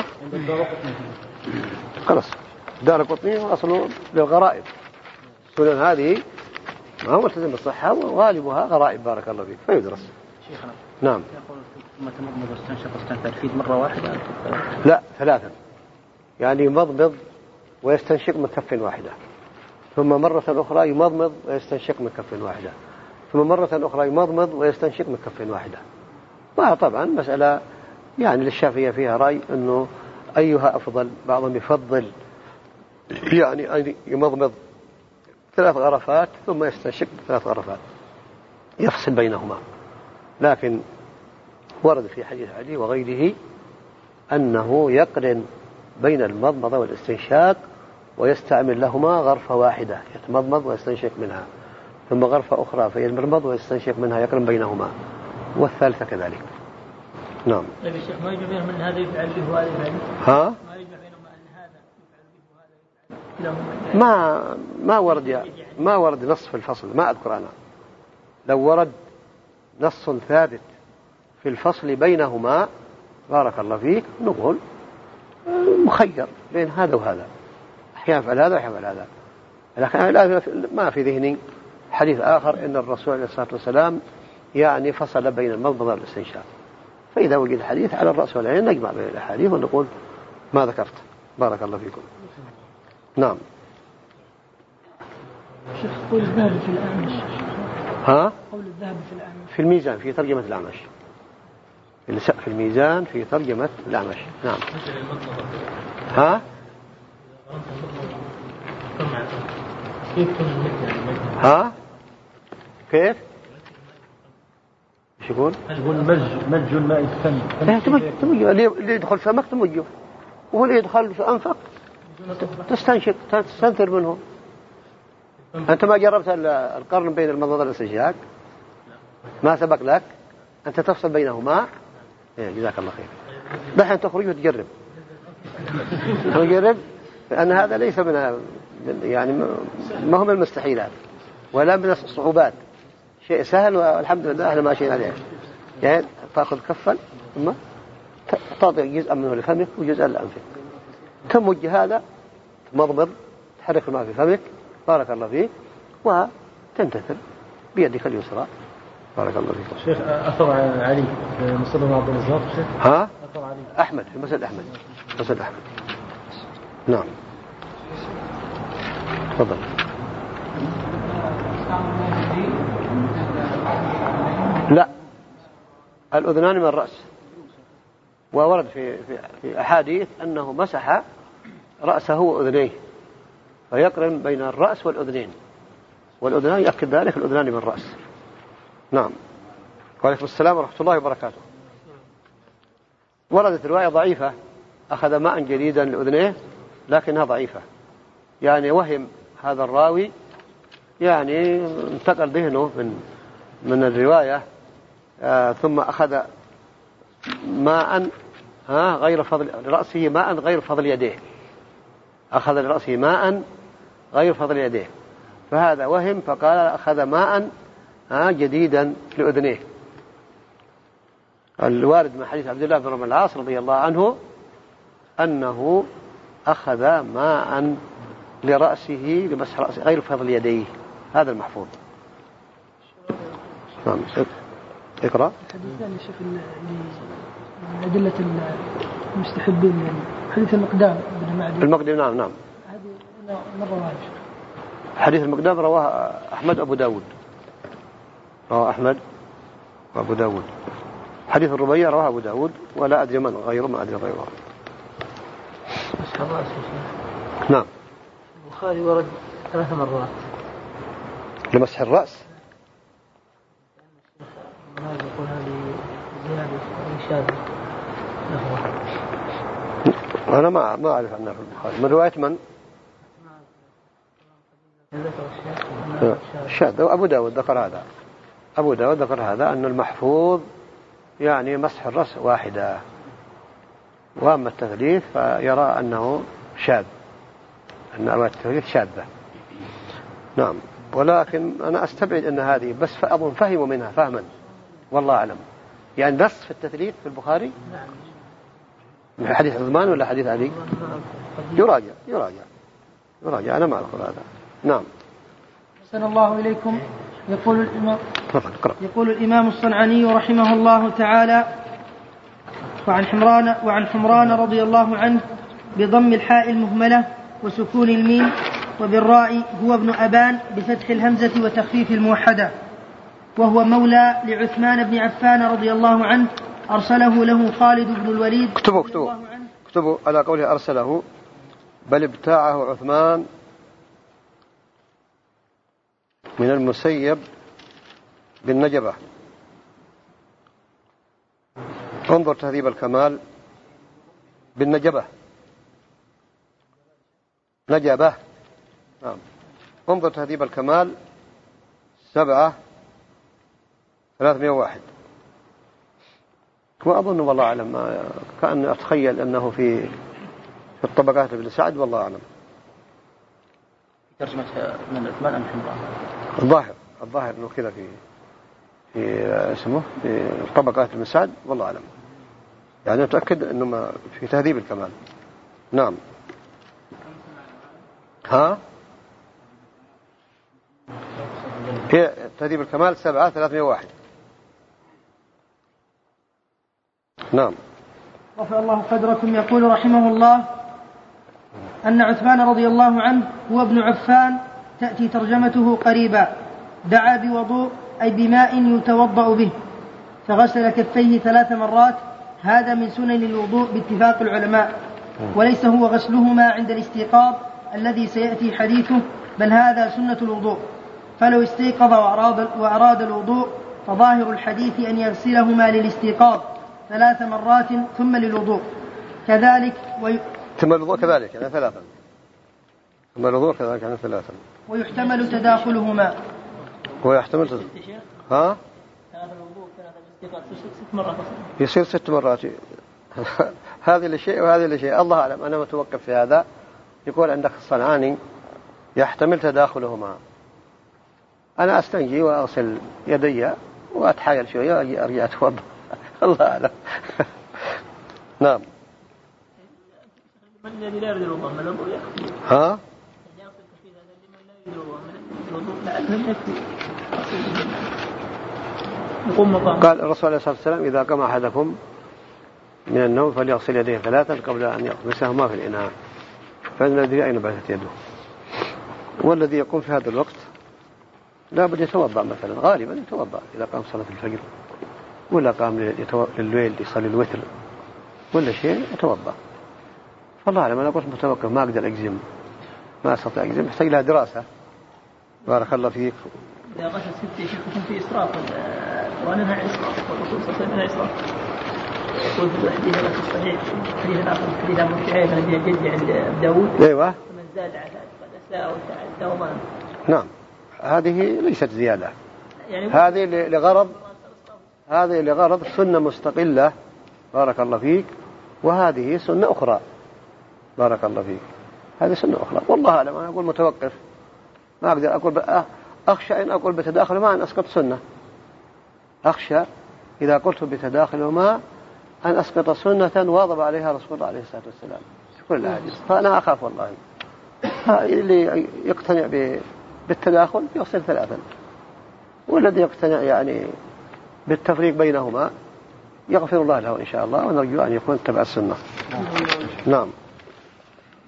خلاص دار قطني وأصله للغرائب، السنن هذه ما هو ملتزم بالصحة وغالبها غرائب. بارك الله فيك، فيدرس. شيخنا. نعم. يقول ثم تمضمض واستنشق واستنثر في مرة واحدة؟ لا، ثلاثا، يعني يمضمض ويستنشق من كف واحدة، ثم مرة أخرى يمضمض ويستنشق من كف واحدة، ثم مرة أخرى يمضمض ويستنشق من كف واحدة. وطبعا مسألة يعني للشافعية فيها رأي أنه أيها أفضل، بعضهم يفضل يعني أن يمضمض ثلاث غرفات ثم يستنشق ثلاث غرفات يفصل بينهما، لكن ورد في حديث علي وغيره أنه يقرن بين المضمضة والاستنشاق ويستعمل لهما غرفة واحدة يتمضمض ويستنشق منها، ثم غرفة أخرى فيمضمض ويستنشق منها يقرن بينهما، والثالثة كذلك. نعم. طيب يا شيخ ما يجمع بينهم أن هذا يفعل به وهذا يفعل به؟ ها؟ ما يجمع بينهم أن هذا يفعل به وهذا يفعل به؟ ما ما ورد يا ما ورد نص في الفصل، ما أذكر أنا. لو ورد نص ثابت في الفصل بينهما بارك الله فيك نقول مخير بين هذا وهذا، أحيانا فعل هذا وأحيانا فعل هذا، لكن ما في ذهني حديث آخر إن الرسول عليه الصلاة والسلام يعني فصل بين المضمضة والاستنشاق. فإذا وجد حديث على الرأس والعين نجمع بين الأحاديث ونقول ما ذكرت. بارك الله فيكم. نعم. شيخ قول الذهبي في الأعمش. ها؟ قول الذهبي في الأعمش. في الميزان في ترجمة الأعمش. في الميزان في ترجمة الأعمش. نعم. ها؟ ها؟ كيف؟ ايش يقول؟ يقول مج مج الماء الفم. تمج تمج اللي يدخل فمك تمجه، وهو اللي يدخل في أنفك تستنشق تستنثر منه. أنت ما جربت القرن بين المضمضة والاستنشاق؟ ما سبق لك أنت تفصل بينهما؟ إيه جزاك الله خير. دحين تخرج وتجرب. تجرب لأن هذا ليس من يعني ما هو من المستحيلات ولا من الصعوبات، شيء سهل والحمد لله احنا ماشيين عليه. يعني تأخذ كفا ثم تعطي جزءا منه لفمك وجزءا لأنفك، تمج هذا تمضمض تحرك الماء في فمك بارك الله فيك وتنتثر بيدك اليسرى. بارك الله فيك. شيخ أثر علي في مسلم عبد الرزاق. ها؟ أثر علي أحمد في مسجد أحمد مسجد أحمد. نعم. تفضل. لا، الأذنان من الرأس، وورد في في أحاديث أنه مسح رأسه وأذنيه، فيقرن بين الرأس والأذنين، والأذنان يأكد ذلك الأذنان من الرأس. نعم. وعليكم السلام ورحمة الله وبركاته. وردت رواية ضعيفة أخذ ماء جديدا لأذنيه لكنها ضعيفة، يعني وهم هذا الراوي يعني انتقل ذهنه من من الرواية آه ثم أخذ ماء ها غير فضل رأسه ماء غير فضل يديه، أخذ لرأسه ماء غير فضل يديه، فهذا وهم فقال أخذ ماء ها جديدا لأذنيه. الوارد من حديث عبد الله بن العاص رضي الله عنه أنه أخذ ماء لرأسه لمسح رأسه غير فضل يديه، هذا المحفوظ. نعم. اقرأ. الحديث الثاني شيخ من أدلة المستحبين، حديث المقدام بن معدي. المقدام نعم نعم. هذه مرة واحدة. حديث المقدام رواه أحمد أبو داود، رواه أحمد وأبو داود. حديث الربيع رواه أبو داود ولا أدري من غيره، ما أدري غيره. مسح الرأس. نعم. البخاري ورد ثلاث مرات لمسح الرأس. هذا يقول هذه زيادة شاذة. أنا ما ما أعرف عنها في البخاري. من رواية من؟ شاذ. أبو داود ذكر هذا. أبو داود ذكر هذا أن المحفوظ يعني مسح الرأس واحدة، وأما التثليث فيرى أنه شاذ، أن رواية التثليث شاذة. نعم. ولكن أنا أستبعد أن هذه بس أظن فهموا منها فهما، والله أعلم. يعني نص في التثليث في البخاري من حديث عثمان ولا حديث علي؟ يراجع يراجع يراجع أنا ما أذكر هذا. نعم. أحسن الله إليكم. يقول الإمام يقول الإمام الصنعاني رحمه الله تعالى: وعن حمران وعن حمران رضي الله عنه بضم الحاء المهملة وسكون الميم، وبالراء هو ابن أبان بفتح الهمزة وتخفيف الموحدة، وهو مولى لعثمان بن عفان رضي الله عنه، أرسله له خالد بن الوليد. اكتبوا اكتبوا اكتبوا على قوله أرسله، بل ابتاعه عثمان من المسيب بالنجبة. انظر تهذيب الكمال بالنجبة، نجبة. نعم. انظر تهذيب الكمال سبعة ثلاثمائة وواحد. وأظن والله أعلم كأني أتخيل أنه في في الطبقات ابن سعد، والله أعلم. ترجمة من عثمان أم حمران؟ الظاهر الظاهر أنه كذا في في اسمه في طبقات ابن سعد، والله أعلم. يعني أتأكد أنه ما في تهذيب الكمال. نعم. ها هي تهذيب الكمال سبعة ثلاثمائة وواحد. نعم. رفع الله قدركم. يقول رحمه الله أن عثمان رضي الله عنه هو ابن عفان، تأتي ترجمته قريبا. دعا بوضوء أي بماء يتوضأ به، فغسل كفيه ثلاث مرات. هذا من سنن الوضوء باتفاق العلماء، وليس هو غسلهما عند الاستيقاظ الذي سيأتي حديثه، بل هذا سنة الوضوء. فلو استيقظ وأراد, وأراد الوضوء فظاهر الحديث أن يغسلهما للاستيقاظ ثلاث مرات ثم للوضوء كذلك وي... ثم الوضوء كذلك يعني ثلاثا ثم الوضوء كذلك يعني ثلاثا ويحتمل تداخلهما. ويحتمل تد... ها يصير ست مرات. هذه لشيء وهذه لشيء، الله أعلم. أنا متوقف في هذا. يقول عندك الصنعاني يحتمل تداخلهما. أنا أستنجي وأغسل يدي وأتحايل شوية وأجي أرجع أتوضأ. الله أعلم. نعم. من الذي لا يريد الوضوء من الوضوء يكفي. ها؟ قال الرسول عليه الصلاة والسلام: إذا قام أحدكم من النوم فليغسل يديه ثلاثا قبل أن يغمسهما في الإناء، فإن يدري أين باتت يده. والذي يقوم في هذا الوقت لا بد يتوضأ، مثلا غالبا يتوضأ إذا قام صلاة الفجر، ولا قام للويل يصلي الوتر ولا شيء يتوضأ. فالله أعلم. أنا قلت متوقف، ما أقدر أجزم، ما أستطيع أجزم، يحتاج لها دراسة. بارك الله فيك. إذا غسل ست شيخ يكون في إسراف، وأنها إسراف، والرسول صلى الله عليه وسلم إسراف. يقول في الحديث الصحيح حديث آخر حديث عن مكعب الذي يجد عند داود: أيوة، من زاد على الساعة والساعة. نعم. هذه ليست زيادة، يعني هذه لغرض هذه لغرض سنة مستقلة. بارك الله فيك. وهذه سنة أخرى. بارك الله فيك. هذه سنة أخرى، والله أعلم. أنا أقول متوقف، ما أقدر أقول أخشى إن أقول بتداخل ما أن أسقط سنة. أخشى إذا قلت بتداخل ما أن أسقط سنة واظب عليها رسول الله عليه الصلاة والسلام في كل الأحاديث. فأنا أخاف والله. اللي يقتنع بالتداخل يغسل ثلاثا، والذي يقتنع يعني بالتفريق بينهما يغفر الله له إن شاء الله، ونرجو أن يكون تبع السنة. نعم.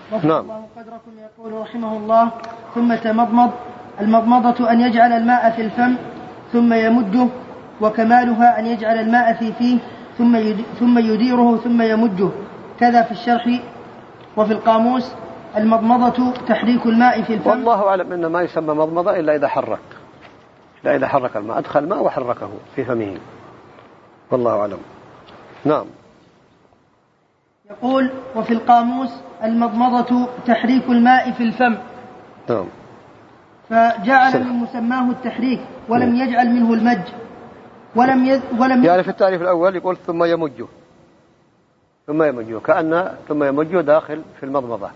رفع الله قدركم. يقول رحمه الله: ثم تمضمض. المضمضة أن يجعل الماء في الفم ثم يمده، وكمالها أن يجعل الماء في فيه ثم ثم يديره ثم يمده. كذا في الشرح وفي القاموس: المضمضة تحريك الماء في الفم. والله أعلم أن ما يسمى مضمضة إلا إذا حرك، إلا إذا حرك الماء، أدخل الماء وحركه في فمه، والله أعلم. نعم. يقول: وفي القاموس: المضمضة تحريك الماء في الفم. نعم. فجعل من مسماه التحريك ولم يجعل منه المج. ولم يز... ولم يعني في التعريف الأول يقول ثم يمجه، ثم يمجه كأن ثم يمجه داخل في المضمضة،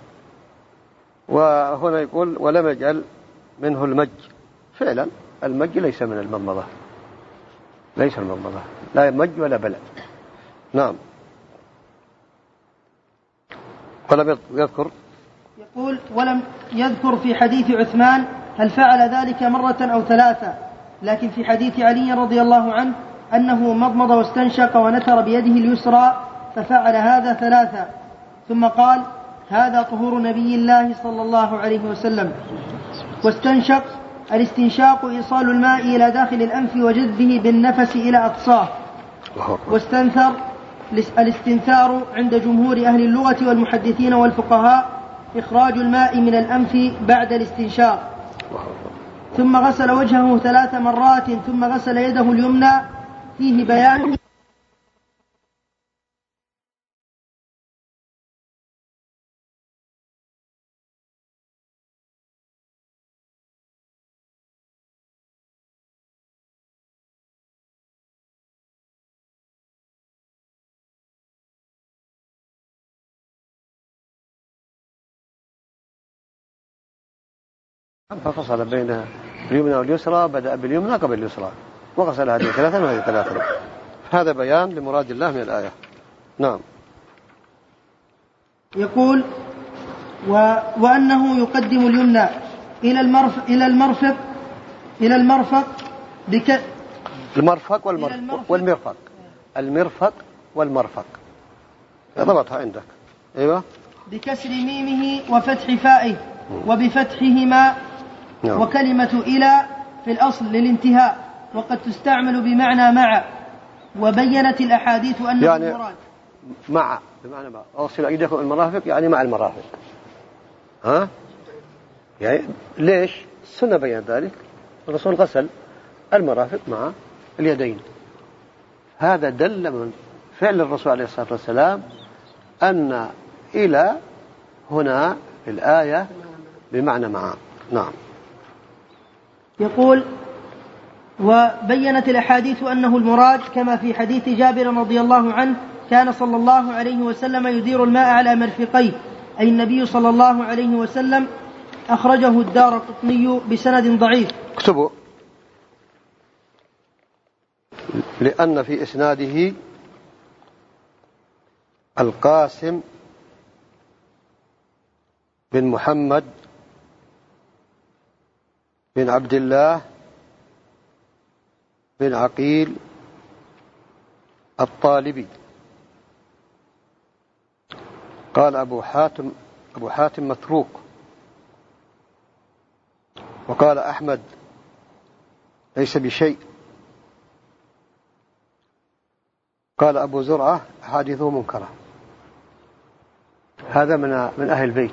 وهنا يقول ولم يجعل منه المج. فعلا المج ليس من المضمضة، ليس المضمضة، لا يمج ولا بلع. نعم. ولم يذكر، يقول: ولم يذكر في حديث عثمان هل فعل ذلك مرة أو ثلاثة، لكن في حديث علي رضي الله عنه أنه مضمض واستنشق ونثر بيده اليسرى ففعل هذا ثلاثة، ثم قال: هذا طهور نبي الله صلى الله عليه وسلم. واستنشق: الاستنشاق إيصال الماء إلى داخل الأنف وجذبه بالنفس إلى أقصاه. واستنثر: الاستنثار عند جمهور أهل اللغة والمحدثين والفقهاء إخراج الماء من الأنف بعد الاستنشاق. ثم غسل وجهه ثلاث مرات ثم غسل يده اليمنى. فيه بيان ففصل بين اليمنى واليسرى، بدأ باليمنى قبل اليسرى وغسل هذه ثلاثا وهذه ثلاثا. هذا بيان لمراد الله من الآية. نعم. يقول: و... وأنه يقدم اليمنى إلى المرفق إلى المرفق إلى المرفق بك... المرفق والمرفق والمرفق المرفق والمرفق ضبطها عندك. أيوة. بكسر ميمه وفتح فائه وبفتحهما. نعم. وكلمة إلى في الأصل للانتهاء، وقد تستعمل بمعنى مع، وبينت الأحاديث أنه يعني المراد مع بمعنى مع. أغسل أيديكم المرافق يعني مع المرافق. ها؟ يعني ليش؟ السنة بيان ذلك، الرسول غسل المرافق مع اليدين. هذا دل من فعل الرسول عليه الصلاة والسلام أن إلى هنا في الآية بمعنى مع. نعم. يقول: وبينت الأحاديث أنه المراد، كما في حديث جابر رضي الله عنه: كان صلى الله عليه وسلم يدير الماء على مرفقيه، أي النبي صلى الله عليه وسلم. أخرجه الدارقطني بسند ضعيف. اكتبوا، لأن في إسناده القاسم بن محمد بن عبد الله بن عقيل الطالبي. قال أبو حاتم أبو حاتم متروك. وقال أحمد ليس بشيء. قال أبو زرعة حادثه منكرة. هذا من من أهل البيت،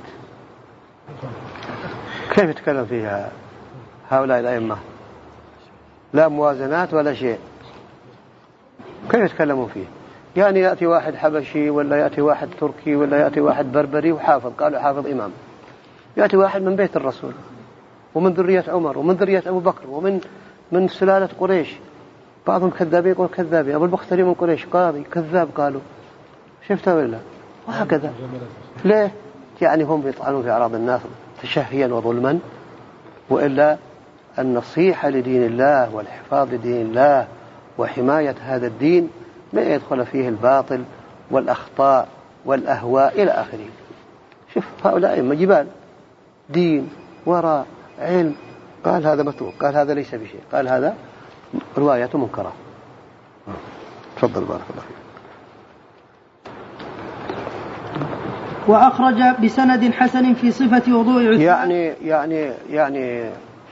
كيف يتكلم فيها هؤلاء الأئمة؟ لا موازنات ولا شيء، كيف يتكلموا فيه؟ يعني يأتي واحد حبشي ولا يأتي واحد تركي ولا يأتي واحد بربري وحافظ، قالوا حافظ إمام. يأتي واحد من بيت الرسول ومن ذرية عمر ومن ذرية أبو بكر ومن من سلالة قريش، بعضهم كذابين يقول كذابين. أبو البختري من قريش قاضي كذاب، قالوا شفتها ولا؟ وهكذا. ليه؟ يعني هم يطعنون في أعراض الناس تشهيا وظلما، وإلا النصيحة لدين الله والحفاظ لدين الله وحماية هذا الدين ما يدخل فيه الباطل والأخطاء والأهواء إلى آخره. شوف هؤلاء مجبال دين وراء علم. قال هذا متروك، قال هذا ليس بشيء، قال هذا رواية منكرة. تفضل بارك الله فيك. وأخرج بسند حسن في صفة وضوء عثمان. يعني يعني يعني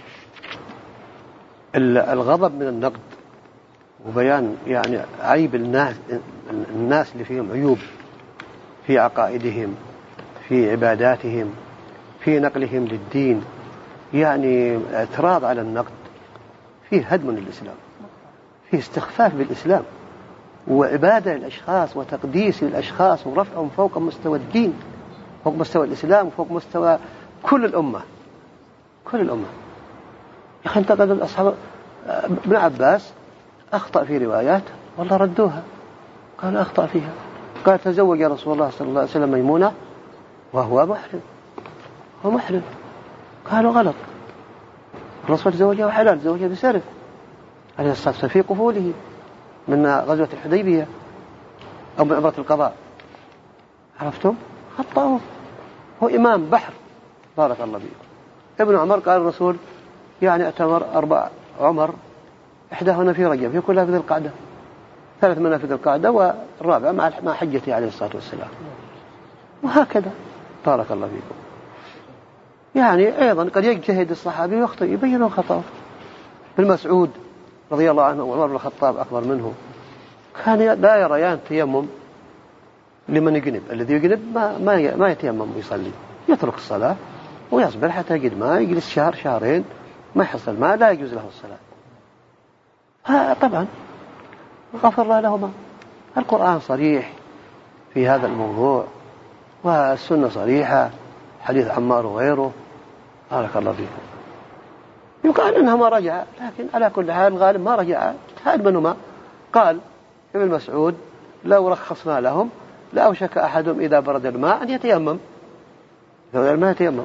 الغضب من النقد وبيان يعني عيب الناس الناس اللي فيهم عيوب في عقائدهم، في عباداتهم، في نقلهم للدين، يعني اعتراض على النقد فيه هدم للإسلام، فيه استخفاف بالإسلام وعبادة للأشخاص وتقديس للأشخاص ورفعهم فوق مستوى الدين، فوق مستوى الإسلام، وفوق مستوى كل الأمة كل الأمة. يا أخي انتقد الأصحاب. ابن عباس أخطأ في روايات والله ردوها، قال أخطأ فيها، قال تزوج يا رسول الله صلى الله عليه وسلم ميمونة وهو محرم، هو محرم، قالوا غلط، الرسول تزوجها وحلال، تزوجها بسرف عليه الصلاة والسلام في قفوله من غزوة الحديبية أو من عمرة القضاء. عرفتم؟ خطأوا، هو إمام بحر. بارك الله فيكم. ابن عمر قال الرسول يعني اعتمر أربع عمر، إحداهن في رجب، في كلها في ذي القعدة، ثلاث منها في ذي القعدة والرابعة مع مع حجته عليه الصلاة والسلام. وهكذا بارك الله فيكم. يعني أيضا قد يجتهد الصحابي ويخطئ، يبين خطأه. ابن مسعود رضي الله عنه وعمر بن الخطاب أكبر منه كان لا يريان تيمم لمن يجنب، الذي يجنب ما ما ما يتيمم ويصلي، يترك الصلاة ويصبر حتى يجد ماء، يجلس شهر شهرين ما يحصل ماء لا يجوز له الصلاة. ها طبعا غفر الله لهما. القرآن صريح في هذا الموضوع والسنة صريحة، حديث عمار وغيره. بارك الله فيكم. يقال انه ما رجع، لكن على كل حال الغالب ما رجع. هذا منهما قال ابن مسعود لو رخصنا لهم لأوشك أحدهم إذا برد الماء أن يتيمم، لو الماء يتيمم،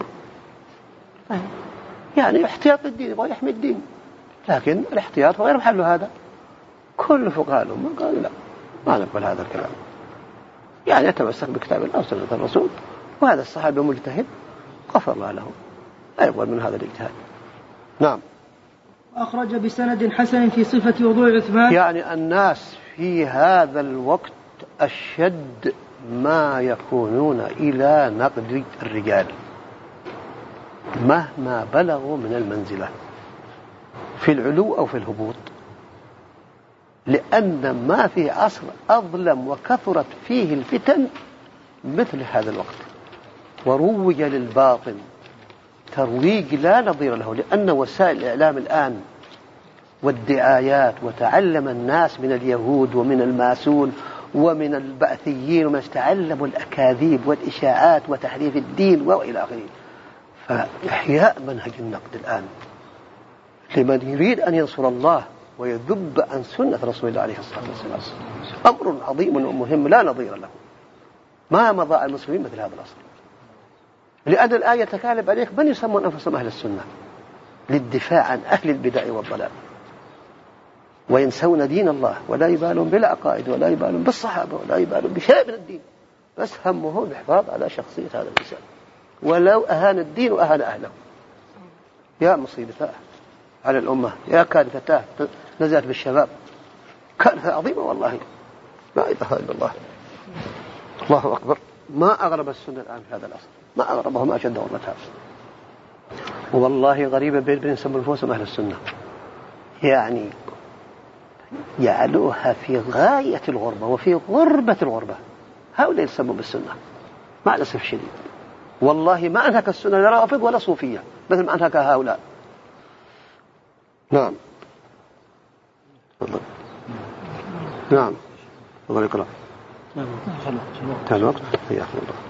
يعني احتياط الدين، يبغى يحمي الدين، لكن الاحتياط غير محل هذا. كل فقهاء الأمة قالوا لا، ما نقبل هذا الكلام، يعني يتمسك بكتاب الله وسنة الرسول، وهذا الصحابي مجتهد غفر الله له، لا يقبل من هذا الاجتهاد. نعم. أخرج بسند حسن في صفة وضوء عثمان. يعني الناس في هذا الوقت أشد ما يكونون إلى نقد الرجال مهما بلغوا من المنزلة في العلو أو في الهبوط، لأن ما في عصر أظلم وكثرت فيه الفتن مثل هذا الوقت، وروج للباطل ترويج لا نظير له، لأن وسائل الإعلام الآن والدعايات، وتعلم الناس من اليهود ومن الماسون ومن البعثيين ومن تعلموا الأكاذيب والإشاعات وتحريف الدين وإلى آخره. فإحياء منهج النقد الآن لمن يريد أن ينصر الله ويذب عن سنة رسول الله عليه الصلاة والسلام أمر عظيم ومهم لا نظير له. ما مضى على المسلمين مثل هذا الأصل، لأن الآية تكالب عليك من يسمون أنفسهم أهل السنة للدفاع عن أهل البدع والضلال، وينسون دين الله ولا يبالون بالعقائد ولا يبالون بالصحابة ولا يبالون بشيء من الدين، بس همه الحفاظ على شخصية هذا الإنسان ولو أهان الدين وأهان أهله. يا مصيبته على الأمة، يا كارثته نزلت بالشباب، كارثة عظيمة والله، لا إله إلا الله. الله أكبر. ما أغرب السنة الآن في هذا الأصل، ما أغربه ما أشد غربتها. والله غريبة بين بين يسموا نفوسهم أهل السنة، يعني يعلوها في غاية الغربة وفي غربة الغربة. هؤلاء يسموا بالسنة مع الأسف الشديد. والله ما أنهك السنة لا رافض ولا صوفية مثل ما أنهك هؤلاء. نعم. نعم. الله يقرأ. نعم. هذا الوقت. يا أخي الله.